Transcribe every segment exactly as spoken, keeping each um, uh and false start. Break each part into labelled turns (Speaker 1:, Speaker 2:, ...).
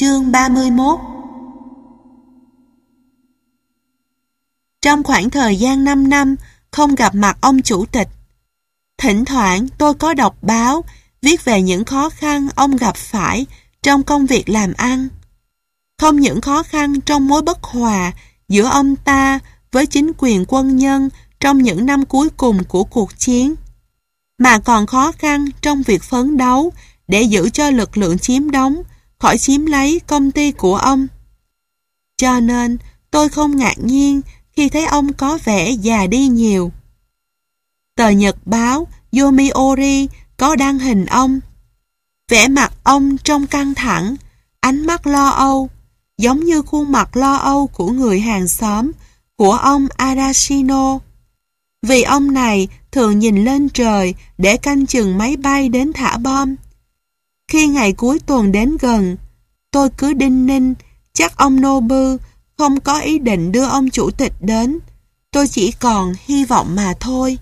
Speaker 1: Chương ba mươi mốt. Trong khoảng thời gian năm năm không gặp mặt ông chủ tịch, thỉnh thoảng tôi có đọc báo viết về những khó khăn ông gặp phải trong công việc làm ăn. Không những khó khăn trong mối bất hòa giữa ông ta với chính quyền quân nhân trong những năm cuối cùng của cuộc chiến, mà còn khó khăn trong việc phấn đấu để giữ cho lực lượng chiếm đóng khỏi chiếm lấy công ty của ông. Cho nên tôi không ngạc nhiên khi thấy ông có vẻ già đi nhiều. Tờ nhật báo Yomiuri có đăng hình ông. Vẻ mặt ông trông căng thẳng, ánh mắt lo âu, giống như khuôn mặt lo âu của người hàng xóm của ông Arashino. Vì ông này thường nhìn lên trời để canh chừng máy bay đến thả bom. Khi ngày cuối tuần đến gần, tôi cứ đinh ninh chắc ông Nobu không có ý định đưa ông chủ tịch đến. Tôi chỉ còn hy vọng mà thôi.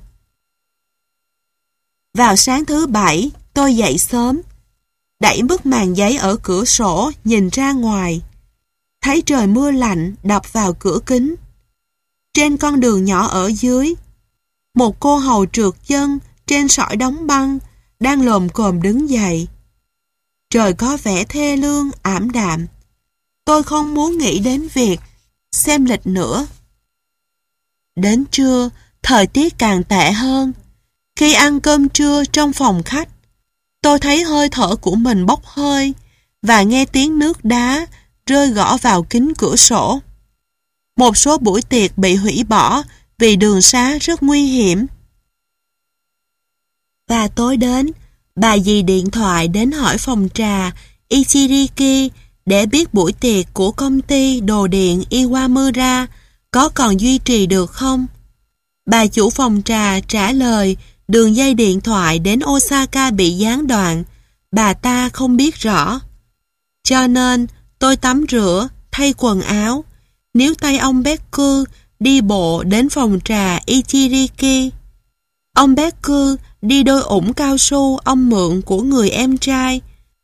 Speaker 1: Vào sáng thứ bảy, tôi dậy sớm, đẩy bức màn giấy ở cửa sổ nhìn ra ngoài. Thấy trời mưa lạnh đập vào cửa kính. Trên con đường nhỏ ở dưới, một cô hầu trượt chân trên sỏi đóng băng đang lồm cồm đứng dậy. Trời có vẻ thê lương, ảm đạm. Tôi không muốn nghĩ đến việc xem lịch nữa. Đến trưa, thời tiết càng tệ hơn. Khi ăn cơm trưa trong phòng khách, tôi thấy hơi thở của mình bốc hơi và nghe tiếng nước đá rơi gõ vào kính cửa sổ. Một số buổi tiệc bị hủy bỏ vì đường xá rất nguy hiểm. Và tối đến, bà dì điện thoại đến hỏi phòng trà Ichiriki để biết buổi tiệc của công ty đồ điện Iwamura có còn duy trì được không. Bà chủ phòng trà trả lời đường dây điện thoại đến Osaka bị gián đoạn, bà ta không biết rõ. Cho nên tôi tắm rửa, thay quần áo, níu tay ông Beku đi bộ đến phòng trà Ichiriki. Ông Beku đi đôi ủng cao su ông mượn của người em trai,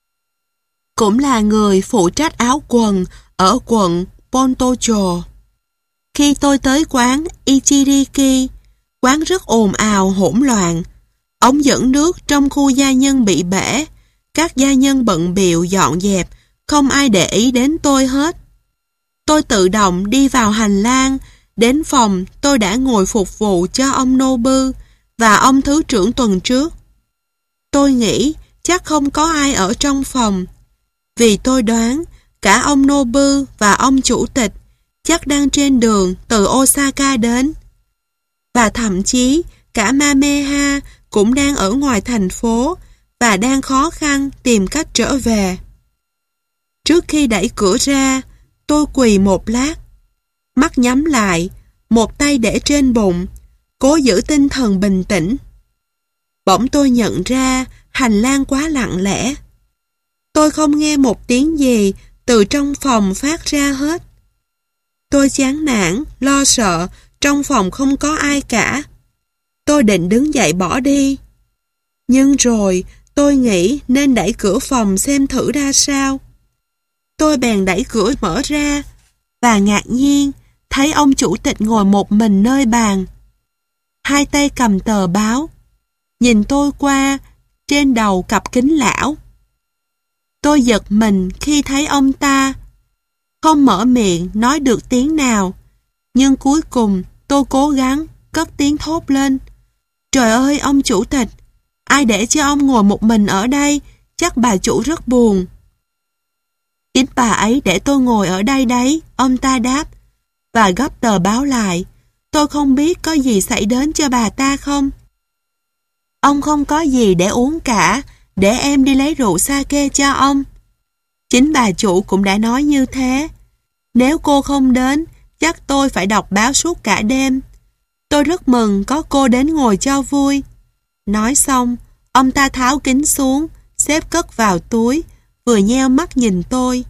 Speaker 1: cũng là người phụ trách áo quần ở quận Pontocho. Khi tôi tới quán Ichiriki, quán rất ồn ào hỗn loạn. Ống dẫn nước trong khu gia nhân bị bể, các gia nhân bận bịu dọn dẹp, không ai để ý đến tôi hết. Tôi tự động đi vào hành lang, đến phòng tôi đã ngồi phục vụ cho ông Nobu và ông thứ trưởng tuần trước. Tôi nghĩ chắc không có ai ở trong phòng, vì tôi đoán cả ông Nobu và ông chủ tịch chắc đang trên đường từ Osaka đến. Và thậm chí cả Mameha cũng đang ở ngoài thành phố và đang khó khăn tìm cách trở về. Trước khi đẩy cửa ra, tôi quỳ một lát, mắt nhắm lại, một tay để trên bụng, cố giữ tinh thần bình tĩnh. Bỗng tôi nhận ra hành lang quá lặng lẽ. Tôi không nghe một tiếng gì từ trong phòng phát ra hết. Tôi chán nản, lo sợ, trong phòng không có ai cả. Tôi định đứng dậy bỏ đi. Nhưng rồi tôi nghĩ nên đẩy cửa phòng xem thử ra sao. Tôi bèn đẩy cửa mở ra và ngạc nhiên thấy ông chủ tịch ngồi một mình nơi bàn, hai tay cầm tờ báo, nhìn tôi qua trên đầu cặp kính lão. Tôi giật mình khi thấy ông ta, không mở miệng nói được tiếng nào, nhưng cuối cùng tôi cố gắng cất tiếng thốt lên: "Trời ơi ông chủ tịch, ai để cho ông ngồi một mình ở đây, chắc bà chủ rất buồn." "Chính bà ấy để tôi ngồi ở đây đấy," ông ta đáp, và gấp tờ báo lại. "Tôi không biết có gì xảy đến cho bà ta không?" "Ông không có gì để uống cả, để em đi lấy rượu sake cho ông." Chính bà chủ cũng đã nói như thế. "Nếu cô không đến, chắc tôi phải đọc báo suốt cả đêm. Tôi rất mừng có cô đến ngồi cho vui." Nói xong, ông ta tháo kính xuống, xếp cất vào túi, vừa nheo mắt nhìn tôi.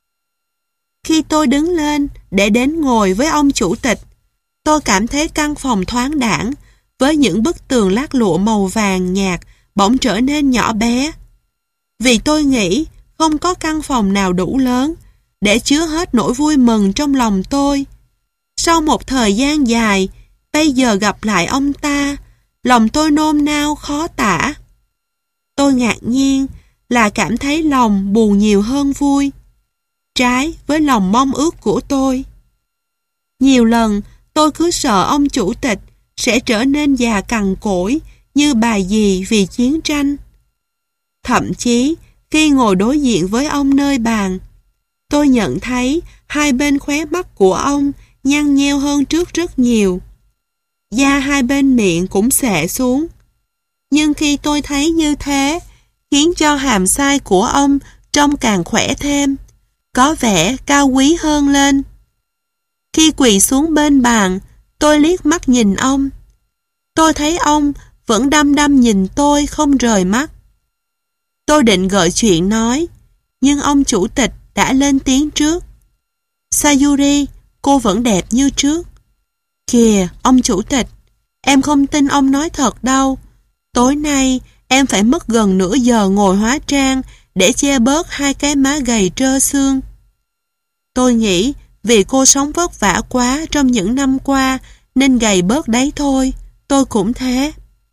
Speaker 1: Khi tôi đứng lên để đến ngồi với ông chủ tịch, tôi cảm thấy căn phòng thoáng đãng với những bức tường lát lụa màu vàng nhạt bỗng trở nên nhỏ bé. Vì tôi nghĩ không có căn phòng nào đủ lớn để chứa hết nỗi vui mừng trong lòng tôi. Sau một thời gian dài, bây giờ gặp lại ông ta, lòng tôi nôn nao khó tả. Tôi ngạc nhiên là cảm thấy lòng buồn nhiều hơn vui, trái với lòng mong ước của tôi. Nhiều lần tôi cứ sợ ông chủ tịch sẽ trở nên già cằn cỗi như bà dì vì chiến tranh. Thậm chí khi ngồi đối diện với ông nơi bàn, tôi nhận thấy hai bên khóe mắt của ông nhăn nheo hơn trước rất nhiều. Da hai bên miệng cũng xệ xuống. Nhưng khi tôi thấy như thế, khiến cho hàm sai của ông trông càng khỏe thêm, có vẻ cao quý hơn lên. Khi quỳ xuống bên bàn, tôi liếc mắt nhìn ông. Tôi thấy ông vẫn đăm đăm nhìn tôi không rời mắt. Tôi định gợi chuyện nói, nhưng ông chủ tịch đã lên tiếng trước. Sayuri, cô vẫn đẹp như trước. Kìa, ông chủ tịch, em không tin ông nói thật đâu. Tối nay, em phải mất gần nửa giờ ngồi hóa trang để che bớt hai cái má gầy trơ xương. Tôi nghĩ vì cô sống vất vả quá trong những năm qua nên gầy bớt đấy thôi. Tôi cũng thế.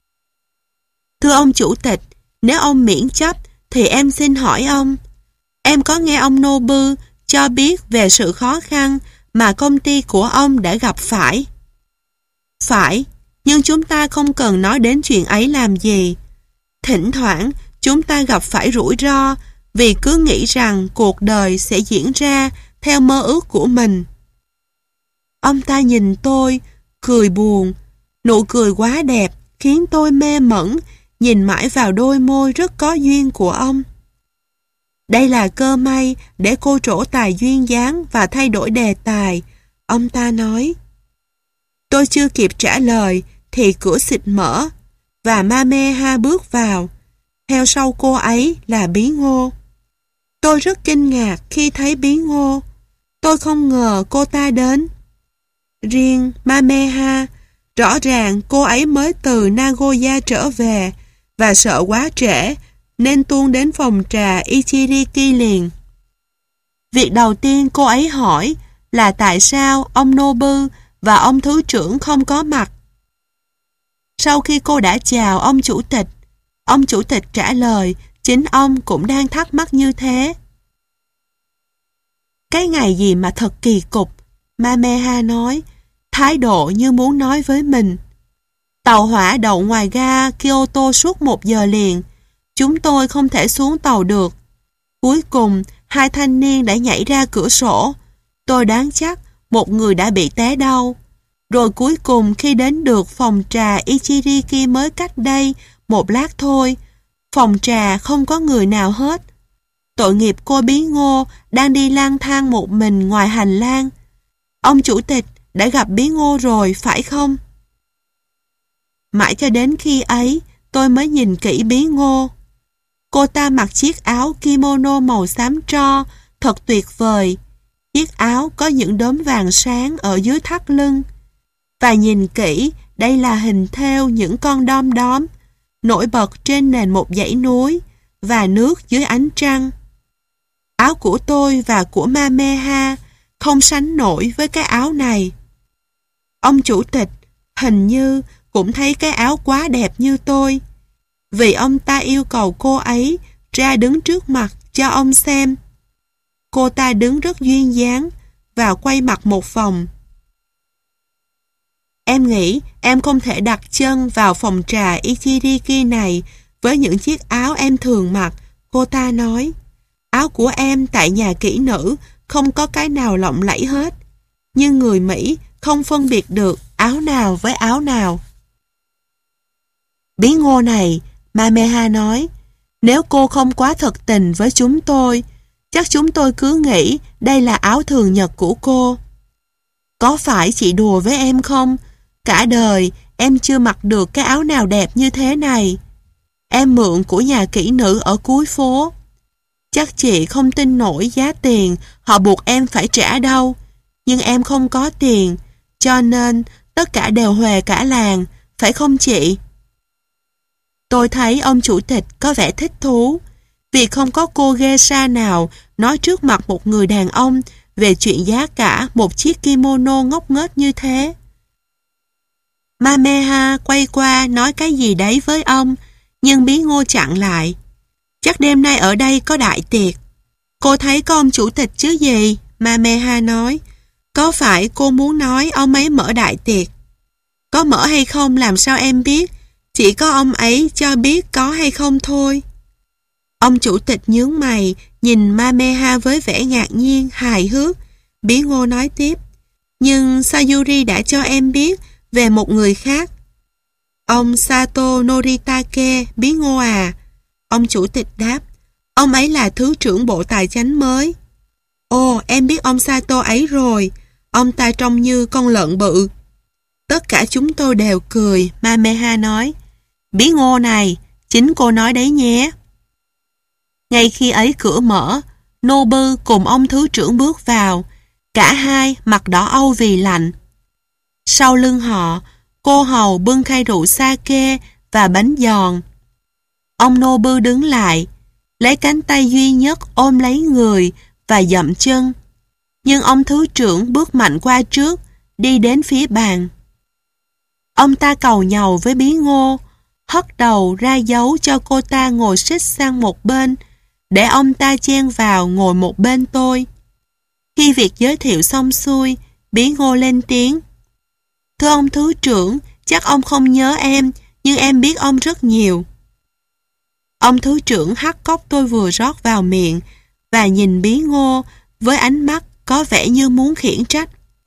Speaker 1: Thưa ông chủ tịch, nếu ông miễn chấp thì em xin hỏi ông. Em có nghe ông Nobu cho biết về sự khó khăn mà công ty của ông đã gặp phải. Phải, nhưng chúng ta không cần nói đến chuyện ấy làm gì. Thỉnh thoảng chúng ta gặp phải rủi ro vì cứ nghĩ rằng cuộc đời sẽ diễn ra theo mơ ước của mình. Ông ta nhìn tôi, cười buồn. Nụ cười quá đẹp khiến tôi mê mẩn, nhìn mãi vào đôi môi rất có duyên của ông. Đây là cơ may để cô trổ tài duyên dáng và thay đổi đề tài, ông ta nói. Tôi chưa kịp trả lời thì cửa xịt mở và Mameha bước vào. Theo sau cô ấy là Bí Ngô. Tôi rất kinh ngạc khi thấy Bí Ngô. Tôi không ngờ cô ta đến. Riêng Mameha, rõ ràng cô ấy mới từ Nagoya trở về và sợ quá trễ nên tuôn đến phòng trà Ichiriki liền. Việc đầu tiên cô ấy hỏi là tại sao ông Nobu và ông thứ trưởng không có mặt. Sau khi cô đã chào ông chủ tịch, ông chủ tịch trả lời chính ông cũng đang thắc mắc như thế. Cái ngày gì mà thật kỳ cục, Mameha nói, thái độ như muốn nói với mình. Tàu hỏa đậu ngoài ga Kyoto suốt một giờ liền. Chúng tôi không thể xuống tàu được. Cuối cùng, hai thanh niên đã nhảy ra cửa sổ. Tôi đoán chắc một người đã bị té đau. Rồi cuối cùng khi đến được phòng trà Ichiriki mới cách đây một lát thôi, phòng trà không có người nào hết. Tội nghiệp cô Bí Ngô đang đi lang thang một mình ngoài hành lang. Ông chủ tịch đã gặp Bí Ngô rồi, phải không? Mãi cho đến khi ấy, tôi mới nhìn kỹ Bí Ngô. Cô ta mặc chiếc áo kimono màu xám tro, thật tuyệt vời. Chiếc áo có những đốm vàng sáng ở dưới thắt lưng. Và nhìn kỹ, đây là hình thêu những con đom đóm, nổi bật trên nền một dãy núi và nước dưới ánh trăng. Áo của tôi và của Mameha không sánh nổi với cái áo này. Ông chủ tịch hình như cũng thấy cái áo quá đẹp như tôi, vì ông ta yêu cầu cô ấy ra đứng trước mặt cho ông xem. Cô ta đứng rất duyên dáng và quay mặt một vòng. Em nghĩ em không thể đặt chân vào phòng trà Ichiriki này với những chiếc áo em thường mặc, cô ta nói. Áo của em tại nhà kỹ nữ không có cái nào lộng lẫy hết, nhưng người Mỹ không phân biệt được áo nào với áo nào. Bí Ngô này, Mameha nói, nếu cô không quá thật tình với chúng tôi, chắc chúng tôi cứ nghĩ đây là áo thường nhật của cô. Có phải chị đùa với em không? Cả đời em chưa mặc được cái áo nào đẹp như thế này. Em mượn của nhà kỹ nữ ở cuối phố. Chắc chị không tin nổi giá tiền họ buộc em phải trả đâu. Nhưng em không có tiền, cho nên tất cả đều huề cả làng, phải không chị? Tôi thấy ông chủ tịch có vẻ thích thú. vì không có cô geisha nào nói trước mặt một người đàn ông về chuyện giá cả một chiếc kimono ngốc nghếch như thế. Mameha quay qua nói cái gì đấy với ông, nhưng Bí Ngô chặn lại. Chắc đêm nay ở đây có đại tiệc. Cô thấy có ông chủ tịch chứ gì? Mameha nói. Có phải cô muốn nói ông ấy mở đại tiệc? Có mở hay không làm sao em biết? Chỉ có ông ấy cho biết có hay không thôi. Ông chủ tịch nhướng mày, nhìn Mameha với vẻ ngạc nhiên, hài hước. Bí Ngô nói tiếp. Nhưng Sayuri đã cho em biết về một người khác. Ông Sato Noritake, Bí Ngô à? Ông chủ tịch đáp. Ông ấy là thứ trưởng bộ tài chánh mới. Ồ, em biết ông Sato ấy rồi. Ông ta trông như con lợn bự. Tất cả chúng tôi đều cười. Mameha nói. Bí Ngô này, chính cô nói đấy nhé. Ngay khi ấy cửa mở, Nobu cùng ông thứ trưởng bước vào. Cả hai mặt đỏ âu vì lạnh. Sau lưng họ, cô hầu bưng khay rượu sake và bánh giòn. Ông Nobu đứng lại, lấy cánh tay duy nhất ôm lấy người và dậm chân. Nhưng ông thứ trưởng bước mạnh qua trước, đi đến phía bàn. Ông ta cầu nhàu với Bí Ngô, hất đầu ra dấu cho cô ta ngồi xích sang một bên, để ông ta chen vào ngồi một bên tôi. Khi việc giới thiệu xong xuôi, Bí Ngô lên tiếng. Thưa ông thứ trưởng, chắc ông không nhớ em, nhưng em biết ông rất nhiều. Ông thứ trưởng hắt cốc tôi vừa rót vào miệng và nhìn Bí Ngô với ánh mắt có vẻ như muốn khiển trách.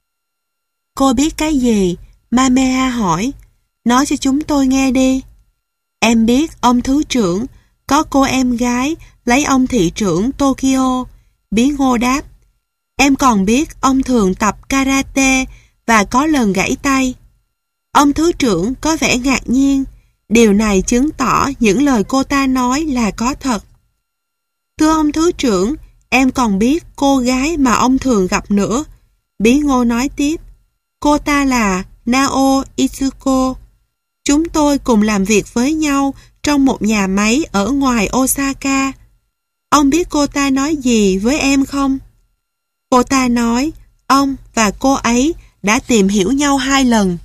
Speaker 1: Cô biết cái gì? Mameha hỏi. Nói cho chúng tôi nghe đi. Em biết ông thứ trưởng có cô em gái lấy ông thị trưởng Tokyo. Bí Ngô đáp. Em còn biết ông thường tập karate và có lần gãy tay. Ông thứ trưởng có vẻ ngạc nhiên. Điều này chứng tỏ những lời cô ta nói là có thật. Thưa ông thứ trưởng, em còn biết cô gái mà ông thường gặp nữa. Bí Ngô nói tiếp. Cô ta là Nao Itsuko. Chúng tôi cùng làm việc với nhau trong một nhà máy ở ngoài Osaka. Ông biết cô ta nói gì với em không? Cô ta nói ông và cô ấy đã tìm hiểu nhau hai lần.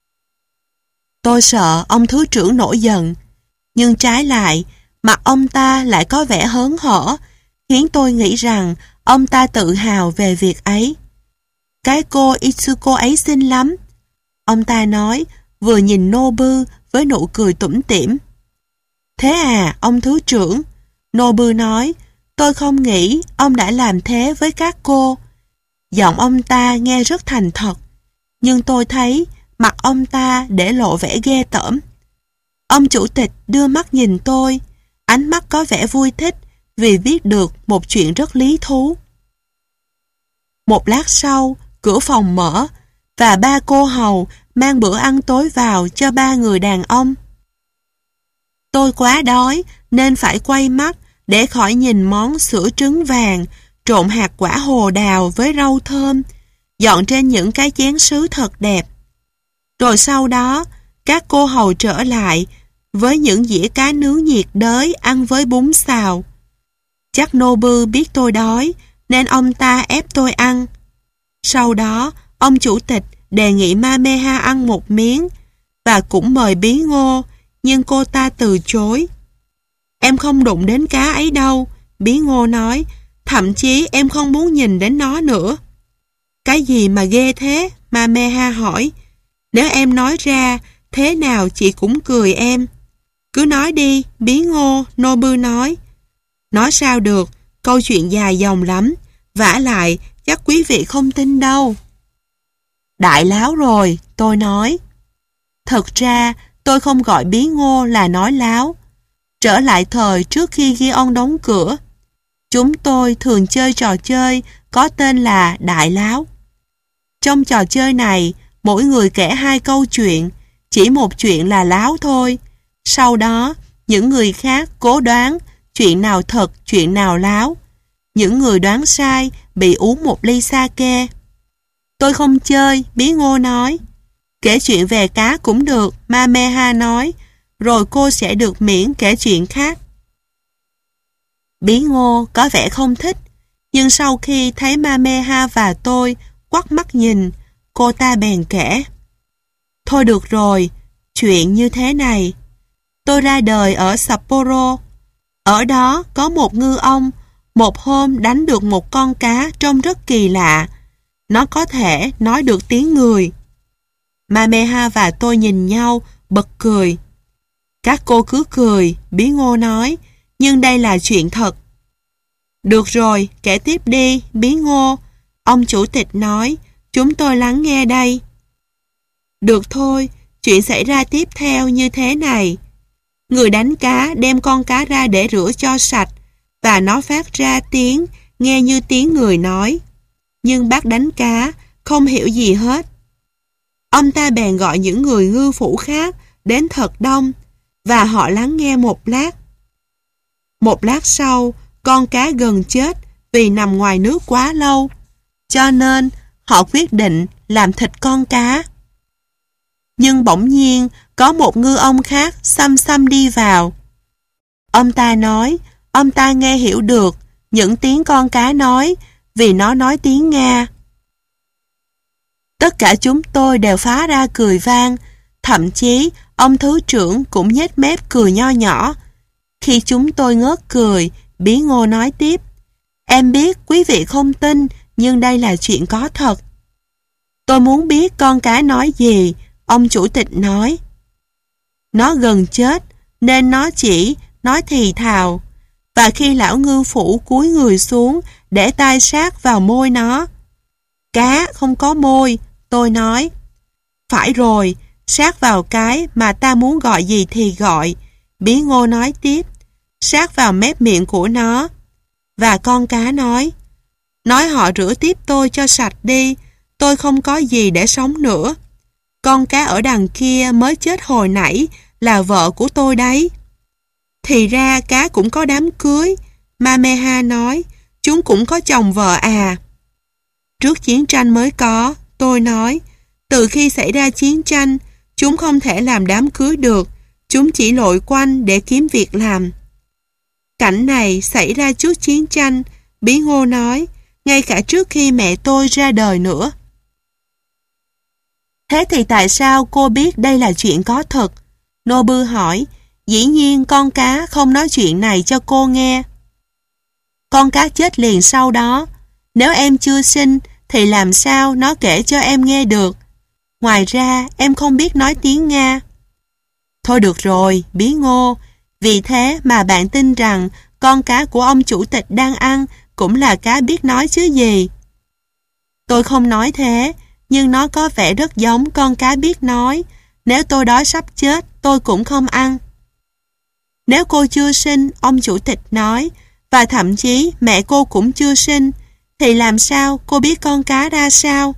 Speaker 1: Tôi sợ ông thứ trưởng nổi giận, nhưng trái lại, mặt ông ta lại có vẻ hớn hở, khiến tôi nghĩ rằng ông ta tự hào về việc ấy. Cái cô Itsuko ấy xinh lắm. Ông ta nói, vừa nhìn Nobu với nụ cười tủm tỉm. Thế à, ông thứ trưởng? Nobu nói, tôi không nghĩ ông đã làm thế với các cô. Giọng ông ta nghe rất thành thật, nhưng tôi thấy mặt ông ta để lộ vẻ ghê tởm. Ông chủ tịch đưa mắt nhìn tôi, ánh mắt có vẻ vui thích vì biết được một chuyện rất lý thú. Một lát sau, cửa phòng mở và ba cô hầu mang bữa ăn tối vào cho ba người đàn ông. Tôi quá đói nên phải quay mắt để khỏi nhìn món sữa trứng vàng trộn hạt quả hồ đào với rau thơm dọn trên những cái chén sứ thật đẹp. Rồi sau đó, các cô hầu trở lại với những dĩa cá nướng nhiệt đới ăn với bún xào. Chắc Nobu biết tôi đói nên ông ta ép tôi ăn. Sau đó, ông chủ tịch đề nghị Mameha ăn một miếng và cũng mời Bí Ngô, nhưng cô ta từ chối. Em không đụng đến cá ấy đâu, Bí Ngô nói, thậm chí em không muốn nhìn đến nó nữa. Cái gì mà ghê thế? Mameha hỏi. Nếu em nói ra, thế nào chị cũng cười em. Cứ nói đi, Bí Ngô, Nobu nói. Nói sao được, câu chuyện dài dòng lắm, vả lại chắc quý vị không tin đâu. Đại láo rồi, tôi nói. Thật ra, tôi không gọi Bí Ngô là nói láo. Trở lại thời trước khi Gion đóng cửa, chúng tôi thường chơi trò chơi có tên là Đại Láo. Trong trò chơi này, mỗi người kể hai câu chuyện, chỉ một chuyện là láo thôi. Sau đó, những người khác cố đoán chuyện nào thật, chuyện nào láo. Những người đoán sai bị uống một ly sake. Tôi không chơi, Bí Ngô nói. Kể chuyện về cá cũng được, Mameha nói, rồi cô sẽ được miễn kể chuyện khác. Bí Ngô có vẻ không thích, nhưng sau khi thấy Mameha và tôi quắt mắt nhìn, cô ta bèn kể. Thôi được rồi, chuyện như thế này. Tôi ra đời ở Sapporo. Ở đó có một ngư ông, một hôm đánh được một con cá trông rất kỳ lạ. Nó có thể nói được tiếng người. Mameha và tôi nhìn nhau, bật cười. Các cô cứ cười, Bí Ngô nói, nhưng đây là chuyện thật. Được rồi, kể tiếp đi, Bí Ngô. Ông chủ tịch nói, chúng tôi lắng nghe đây. Được thôi, chuyện xảy ra tiếp theo như thế này. Người đánh cá đem con cá ra để rửa cho sạch, và nó phát ra tiếng, nghe như tiếng người nói. Nhưng bác đánh cá không hiểu gì hết. Ông ta bèn gọi những người ngư phủ khác đến thật đông, và họ lắng nghe một lát. Một lát sau, con cá gần chết vì nằm ngoài nước quá lâu, cho nên họ quyết định làm thịt con cá. Nhưng bỗng nhiên có một ngư ông khác xăm xăm đi vào. Ông ta nói, ông ta nghe hiểu được những tiếng con cá nói vì nó nói tiếng Nga. Tất cả chúng tôi đều phá ra cười vang, thậm chí ông thứ trưởng cũng nhếch mép cười nho nhỏ. Khi chúng tôi ngớt cười, Bí Ngô nói tiếp, em biết quý vị không tin, nhưng đây là chuyện có thật. Tôi muốn biết con cá nói gì, ông chủ tịch nói. Nó gần chết, nên nó chỉ nói thì thào, và khi lão ngư phủ cúi người xuống để tay sát vào môi nó. Cá không có môi, tôi nói. Phải rồi, sát vào cái mà ta muốn gọi gì thì gọi, Bí Ngô nói tiếp, sát vào mép miệng của nó. Và con cá nói, nói họ rửa tiếp tôi cho sạch đi, tôi không có gì để sống nữa. Con cá ở đằng kia mới chết hồi nãy là vợ của tôi đấy. Thì ra cá cũng có đám cưới, Mameha nói, chúng cũng có chồng vợ à. Trước chiến tranh mới có, tôi nói, từ khi xảy ra chiến tranh, chúng không thể làm đám cưới được, chúng chỉ lội quanh để kiếm việc làm. Cảnh này xảy ra trước chiến tranh, Bí Ngô nói, ngay cả trước khi mẹ tôi ra đời nữa. Thế thì tại sao cô biết đây là chuyện có thật? Nobu hỏi, dĩ nhiên con cá không nói chuyện này cho cô nghe. Con cá chết liền sau đó. Nếu em chưa sinh thì làm sao nó kể cho em nghe được? Ngoài ra em không biết nói tiếng Nga. Thôi được rồi, Bí Ngô. Vì thế mà bạn tin rằng con cá của ông chủ tịch đang ăn cũng là cá biết nói chứ gì. Tôi không nói thế, nhưng nó có vẻ rất giống con cá biết nói. Nếu tôi đói sắp chết, tôi cũng không ăn. Nếu cô chưa sinh, ông chủ tịch nói, và thậm chí mẹ cô cũng chưa sinh, thì làm sao cô biết con cá ra sao?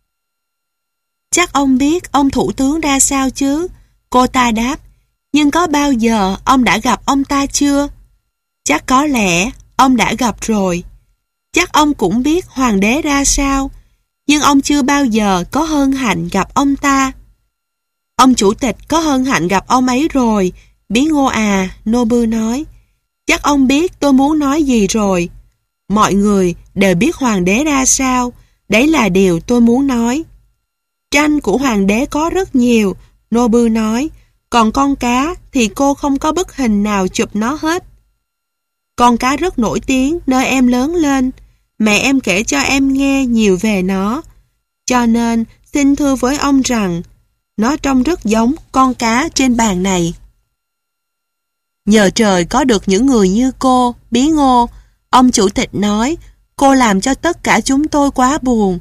Speaker 1: Chắc ông biết ông thủ tướng ra sao chứ? Cô ta đáp, nhưng có bao giờ ông đã gặp ông ta chưa? Chắc có lẽ ông đã gặp rồi. Chắc ông cũng biết hoàng đế ra sao, nhưng ông chưa bao giờ có hân hạnh gặp ông ta. Ông chủ tịch có hân hạnh gặp ông ấy rồi, Bí Ngô à, Nobu nói. Chắc ông biết tôi muốn nói gì rồi. Mọi người đều biết hoàng đế ra sao, đấy là điều tôi muốn nói. Tranh của hoàng đế có rất nhiều, Nobu nói, còn con cá thì cô không có bức hình nào chụp nó hết. Con cá rất nổi tiếng nơi em lớn lên, mẹ em kể cho em nghe nhiều về nó, cho nên xin thưa với ông rằng nó trông rất giống con cá trên bàn này. Nhờ trời có được những người như cô, Bí Ngô, ông chủ tịch nói, cô làm cho tất cả chúng tôi quá buồn.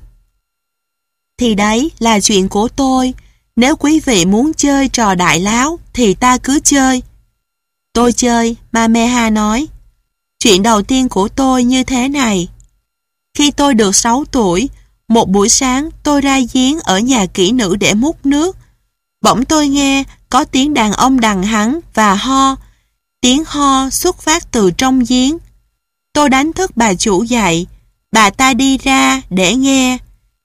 Speaker 1: Thì đấy là chuyện của tôi, nếu quý vị muốn chơi trò đại láo thì ta cứ chơi. Tôi chơi, Mameha nói. Chuyện đầu tiên của tôi như thế này. Khi tôi được sáu tuổi, một buổi sáng tôi ra giếng ở nhà kỹ nữ để múc nước. Bỗng tôi nghe có tiếng đàn ông đằng hắng và ho. Tiếng ho xuất phát từ trong giếng. Tôi đánh thức bà chủ dậy. Bà ta đi ra để nghe.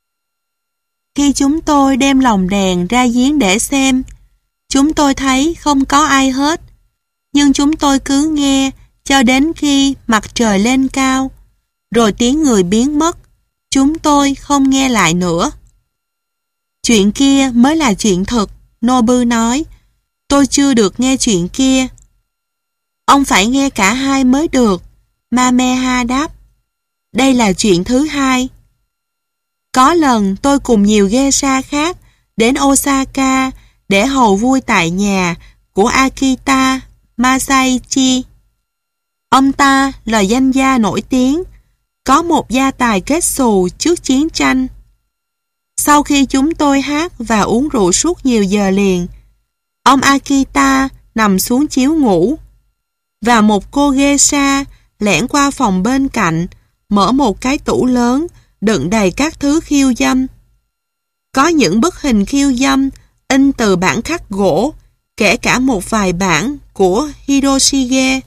Speaker 1: Khi chúng tôi đem lồng đèn ra giếng để xem, chúng tôi thấy không có ai hết. Nhưng chúng tôi cứ nghe, cho đến khi mặt trời lên cao. Rồi tiếng người biến mất. Chúng tôi không nghe lại nữa. Chuyện kia mới là chuyện thực, Nobu nói. Tôi chưa được nghe chuyện kia. Ông phải nghe cả hai mới được, Mameha đáp. Đây là chuyện thứ hai. Có lần tôi cùng nhiều geisha khác đến Osaka để hầu vui tại nhà của Akita Masaichi. Ông ta là danh gia nổi tiếng, có một gia tài kết xù trước chiến tranh. Sau khi chúng tôi hát và uống rượu suốt nhiều giờ liền, ông Akita nằm xuống chiếu ngủ, và một cô geisha lẻn qua phòng bên cạnh, mở một cái tủ lớn đựng đầy các thứ khiêu dâm. Có những bức hình khiêu dâm in từ bản khắc gỗ, kể cả một vài bản của Hiroshige.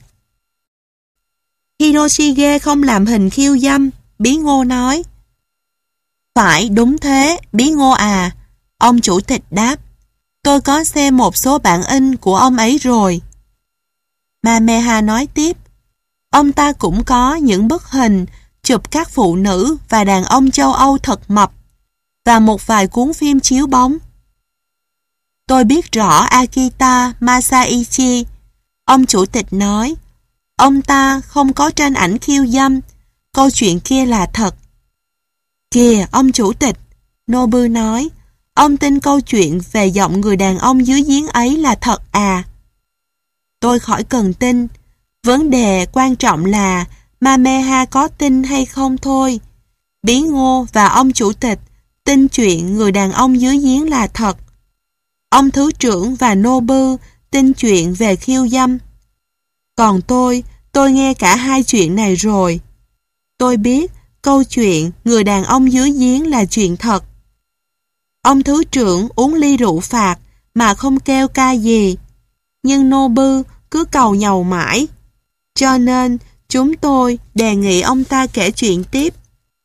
Speaker 1: Hiroshige không làm hình khiêu dâm, Bí Ngô nói. Phải, đúng thế, Bí Ngô à, ông chủ tịch đáp. Tôi có xem một số bản in của ông ấy rồi. Mameha nói tiếp. Ông ta cũng có những bức hình chụp các phụ nữ và đàn ông châu Âu thật mập, và một vài cuốn phim chiếu bóng. Tôi biết rõ Akita Masaichi, ông chủ tịch nói. Ông ta không có tranh ảnh khiêu dâm, câu chuyện kia là thật. Kìa, ông chủ tịch, Nobu nói, ông tin câu chuyện về giọng người đàn ông dưới giếng ấy là thật à? Tôi khỏi cần tin, vấn đề quan trọng là Mameha có tin hay không thôi. Bí Ngô và ông chủ tịch tin chuyện người đàn ông dưới giếng là thật. Ông thứ trưởng và Nobu tin chuyện về khiêu dâm. Còn tôi, tôi nghe cả hai chuyện này rồi. Tôi biết câu chuyện người đàn ông dưới giếng là chuyện thật. Ông thứ trưởng uống ly rượu phạt mà không kêu ca gì, nhưng Nobu cứ cầu nhàu mãi. Cho nên chúng tôi đề nghị ông ta kể chuyện tiếp.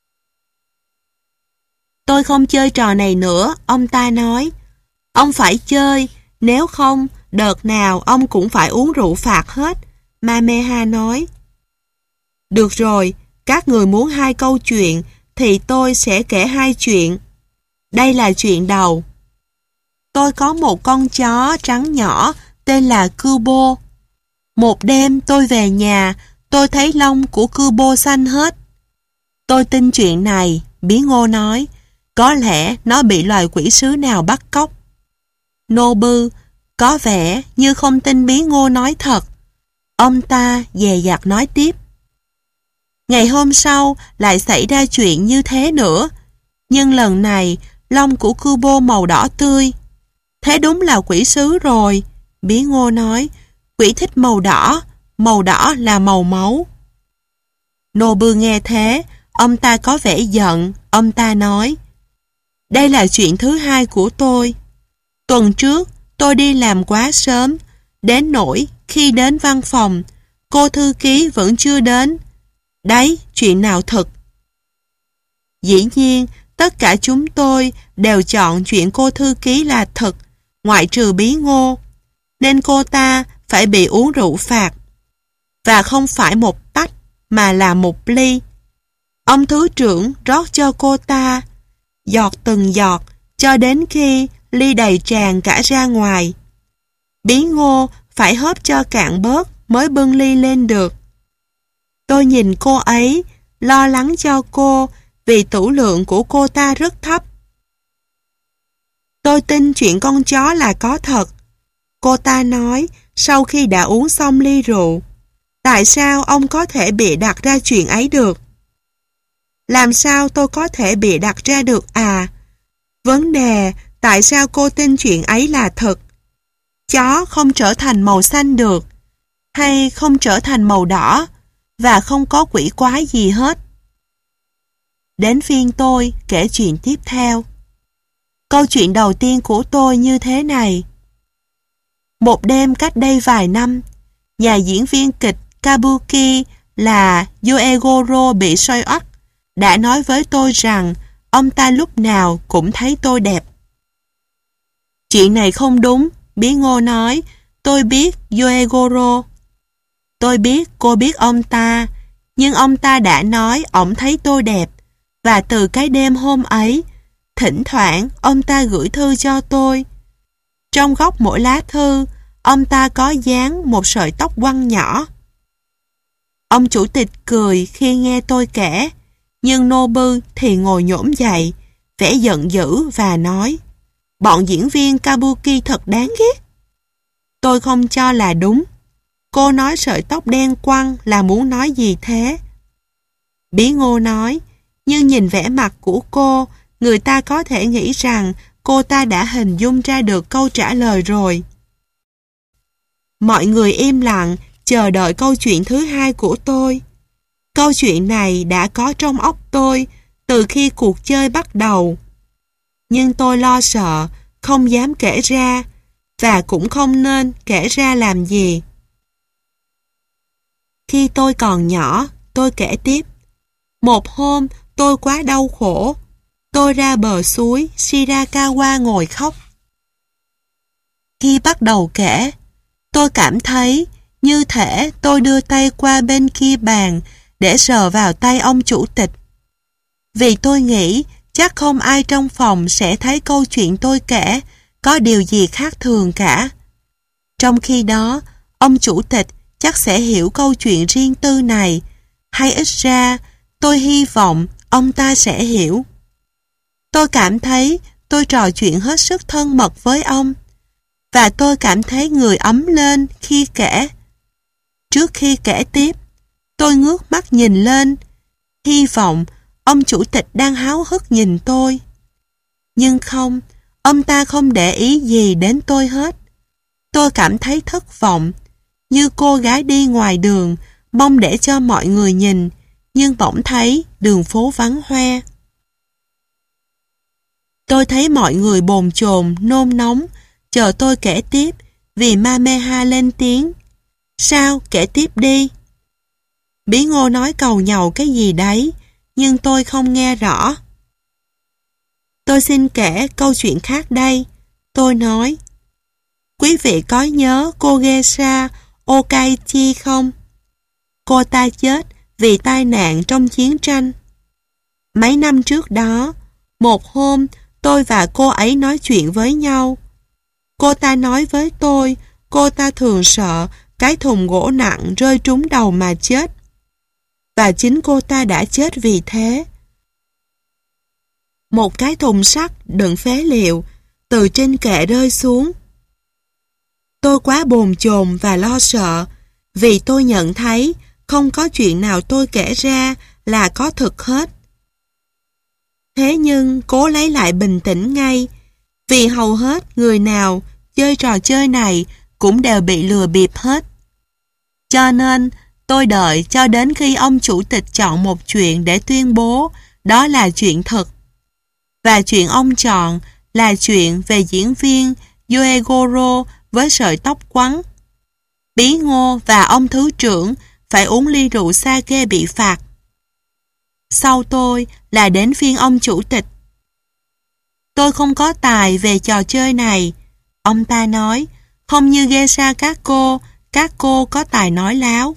Speaker 1: Tôi không chơi trò này nữa, ông ta nói. Ông phải chơi, nếu không đợt nào ông cũng phải uống rượu phạt hết, Mameha nói. Được rồi, các người muốn hai câu chuyện thì tôi sẽ kể hai chuyện. Đây là chuyện đầu. Tôi có một con chó trắng nhỏ tên là Kubo. Một đêm tôi về nhà, tôi thấy lông của Kubo xanh hết. Tôi tin chuyện này, Bí Ngô nói. Có lẽ nó bị loài quỷ sứ nào bắt cóc. Nobu có vẻ như không tin Bí Ngô nói thật. Ông ta dè dặt nói tiếp. Ngày hôm sau lại xảy ra chuyện như thế nữa, nhưng lần này lông của Kubo màu đỏ tươi. Thế đúng là quỷ sứ rồi, Bí Ngô nói. Quỷ thích màu đỏ, màu đỏ là màu máu. Nobu nghe thế, ông ta có vẻ giận, ông ta nói. Đây là chuyện thứ hai của tôi. Tuần trước, tôi đi làm quá sớm, đến nỗi khi đến văn phòng, cô thư ký vẫn chưa đến. Đấy, chuyện nào thật? Dĩ nhiên, tất cả chúng tôi đều chọn chuyện cô thư ký là thật, ngoại trừ Bí Ngô, nên cô ta phải bị uống rượu phạt. Và không phải một tách, mà là một ly. Ông thứ trưởng rót cho cô ta, giọt từng giọt, cho đến khi ly đầy tràn cả ra ngoài. Bí Ngô phải hớp cho cạn bớt mới bưng ly lên được. Tôi nhìn cô ấy, lo lắng cho cô vì tửu lượng của cô ta rất thấp. Tôi tin chuyện con chó là có thật. Cô ta nói sau khi đã uống xong ly rượu. Tại sao ông có thể bịa đặt ra chuyện ấy được? Làm sao tôi có thể bịa đặt ra được à? Vấn đề tại sao cô tin chuyện ấy là thật? Chó không trở thành màu xanh được, hay không trở thành màu đỏ, và không có quỷ quái gì hết. Đến phiên tôi kể chuyện tiếp theo. Câu chuyện đầu tiên của tôi như thế này. Một đêm cách đây vài năm, nhà diễn viên kịch Kabuki là Uegoro bị soi óc đã nói với tôi rằng ông ta lúc nào cũng thấy tôi đẹp. Chuyện này không đúng, Bí Ngô nói. Tôi biết Uegoro. Tôi biết cô biết ông ta, nhưng ông ta đã nói ổng thấy tôi đẹp, và từ cái đêm hôm ấy, thỉnh thoảng ông ta gửi thư cho tôi. Trong góc mỗi lá thư, ông ta có dán một sợi tóc quăn nhỏ. Ông chủ tịch cười khi nghe tôi kể, nhưng Nobu thì ngồi nhổm dậy, vẻ giận dữ và nói, bọn diễn viên Kabuki thật đáng ghét. Tôi không cho là đúng. Cô nói sợi tóc đen quăn là muốn nói gì thế? Bí Ngô nói, nhưng nhìn vẻ mặt của cô, người ta có thể nghĩ rằng cô ta đã hình dung ra được câu trả lời rồi. Mọi người im lặng, chờ đợi câu chuyện thứ hai của tôi. Câu chuyện này đã có trong óc tôi từ khi cuộc chơi bắt đầu. Nhưng tôi lo sợ, không dám kể ra, và cũng không nên kể ra làm gì. Khi tôi còn nhỏ, tôi kể tiếp. Một hôm, tôi quá đau khổ. Tôi ra bờ suối Shirakawa ngồi khóc. Khi bắt đầu kể, tôi cảm thấy như thể tôi đưa tay qua bên kia bàn để sờ vào tay ông chủ tịch. Vì tôi nghĩ chắc không ai trong phòng sẽ thấy câu chuyện tôi kể có điều gì khác thường cả. Trong khi đó, ông chủ tịch chắc sẽ hiểu câu chuyện riêng tư này, hay ít ra tôi hy vọng ông ta sẽ hiểu. Tôi cảm thấy tôi trò chuyện hết sức thân mật với ông, và tôi cảm thấy người ấm lên khi kể. Trước khi kể tiếp, tôi ngước mắt nhìn lên, hy vọng ông chủ tịch đang háo hức nhìn tôi. Nhưng không, ông ta không để ý gì đến tôi hết. Tôi cảm thấy thất vọng, như cô gái đi ngoài đường, mong để cho mọi người nhìn, nhưng bỗng thấy đường phố vắng hoe. Tôi thấy mọi người bồn chồn, nôn nóng, chờ tôi kể tiếp, vì Mameha lên tiếng. Sao, kể tiếp đi. Bí Ngô nói cầu nhàu cái gì đấy, nhưng tôi không nghe rõ. Tôi xin kể câu chuyện khác đây. Tôi nói, quý vị có nhớ cô Geisha Okaichi không? Cô ta chết vì tai nạn trong chiến tranh. Mấy năm trước đó, một hôm tôi và cô ấy nói chuyện với nhau. Cô ta nói với tôi, cô ta thường sợ cái thùng gỗ nặng rơi trúng đầu mà chết. Và chính cô ta đã chết vì thế. Một cái thùng sắt đựng phế liệu từ trên kệ rơi xuống. Tôi quá bồn chồn và lo sợ, vì tôi nhận thấy không có chuyện nào tôi kể ra là có thực hết. Thế nhưng cố lấy lại bình tĩnh ngay, vì hầu hết người nào chơi trò chơi này cũng đều bị lừa bịp hết. Cho nên tôi đợi cho đến khi ông chủ tịch chọn một chuyện để tuyên bố đó là chuyện thật. Và chuyện ông chọn là chuyện về diễn viên Yoegoro với sợi tóc quắn. Bí Ngô và ông thứ trưởng phải uống ly rượu sake bị phạt. Sau tôi là đến phiên ông chủ tịch. Tôi không có tài về trò chơi này. Ông ta nói, không như geisha các cô, các cô có tài nói láo.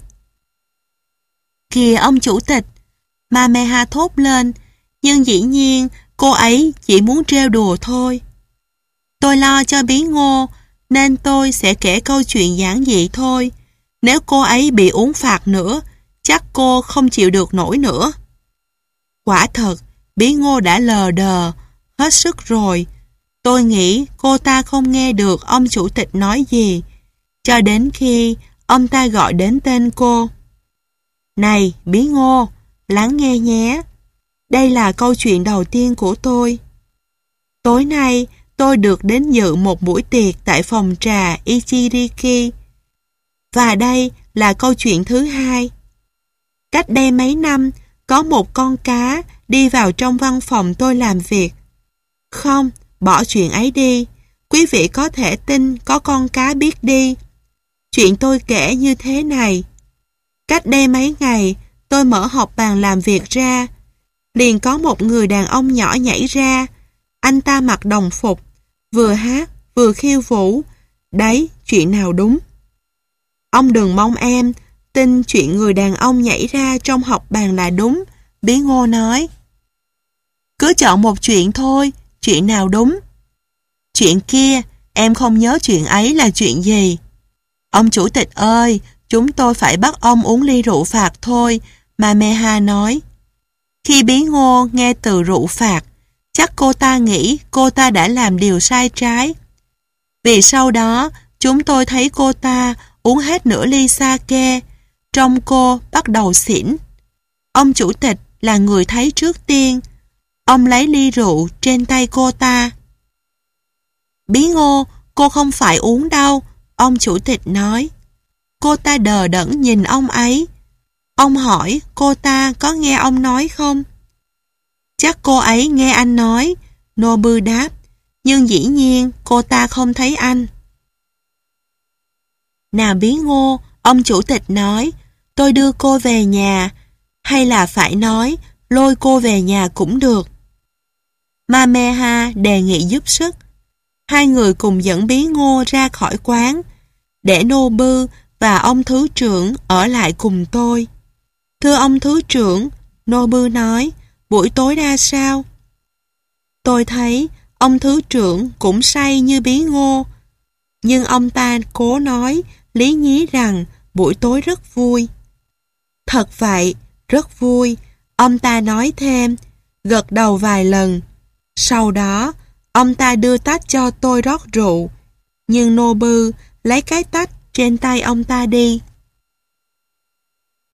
Speaker 1: Kìa ông chủ tịch, Mameha thốt lên, nhưng dĩ nhiên cô ấy chỉ muốn trêu đùa thôi. Tôi lo cho Bí Ngô, nên tôi sẽ kể câu chuyện giản dị thôi. Nếu cô ấy bị uống phạt nữa, chắc cô không chịu được nổi nữa. Quả thật, Bí Ngô đã lờ đờ, hết sức rồi. Tôi nghĩ cô ta không nghe được ông chủ tịch nói gì, cho đến khi ông ta gọi đến tên cô. Này, Bí Ngô, lắng nghe nhé. Đây là câu chuyện đầu tiên của tôi. Tối nay, tôi được đến dự một buổi tiệc tại phòng trà Ichiriki. Và đây là câu chuyện thứ hai. Cách đây mấy năm, có một con cá đi vào trong văn phòng tôi làm việc. Không, bỏ chuyện ấy đi. Quý vị có thể tin có con cá biết đi. Chuyện tôi kể như thế này. Cách đây mấy ngày, tôi mở hộp bàn làm việc ra. Liền có một người đàn ông nhỏ nhảy ra. Anh ta mặc đồng phục, vừa hát, vừa khiêu vũ. Đấy, chuyện nào đúng. Ông đừng mong em, tin chuyện người đàn ông nhảy ra trong học bàn là đúng. Bí Ngô nói. Cứ chọn một chuyện thôi, chuyện nào đúng? Chuyện kia, em không nhớ chuyện ấy là chuyện gì. Ông chủ tịch ơi, chúng tôi phải bắt ông uống ly rượu phạt thôi, Mameha nói. Khi Bí Ngô nghe từ rượu phạt, chắc cô ta nghĩ cô ta đã làm điều sai trái. Vì sau đó, chúng tôi thấy cô ta uống hết nửa ly sake, trông cô bắt đầu xỉn. Ông chủ tịch là người thấy trước tiên. Ông lấy ly rượu trên tay cô ta. Bí Ngô, cô không phải uống đâu, ông chủ tịch nói. Cô ta đờ đẫn nhìn ông ấy. Ông hỏi cô ta có nghe ông nói không? Chắc cô ấy nghe anh nói, Nobu đáp. Nhưng dĩ nhiên cô ta không thấy anh. Nào Bí Ngô, ông chủ tịch nói, tôi đưa cô về nhà, hay là phải nói, lôi cô về nhà cũng được. Mameha đề nghị giúp sức. Hai người cùng dẫn Bí Ngô ra khỏi quán, để Nobu và ông thứ trưởng ở lại cùng tôi. Thưa ông thứ trưởng, Nobu nói, buổi tối ra sao? Tôi thấy ông thứ trưởng cũng say như Bí Ngô, nhưng ông ta cố nói lý nhí rằng buổi tối rất vui. Thật vậy, rất vui, ông ta nói thêm, gật đầu vài lần. Sau đó, ông ta đưa tách cho tôi rót rượu, nhưng Nobu lấy cái tách trên tay ông ta đi.